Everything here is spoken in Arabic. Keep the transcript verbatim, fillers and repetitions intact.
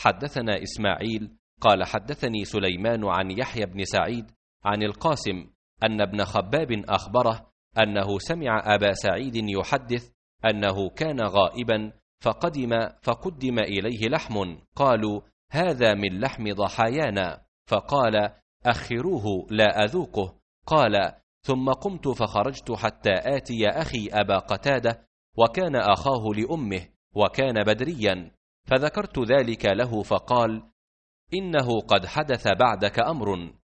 حدثنا إسماعيل قال حدثني سليمان عن يحيى بن سعيد عن القاسم أن ابن خباب أخبره أنه سمع أبا سعيد يحدث أنه كان غائبا فقدم فقدم إليه لحم، قالوا هذا من لحم ضحايانا، فقال أخروه لا أذوقه. قال ثم قمت فخرجت حتى آتي أخي أبا قتادة، وكان أخاه لأمه وكان بدريا، فذكرت ذلك له فقال إنه قد حدث بعدك أمر،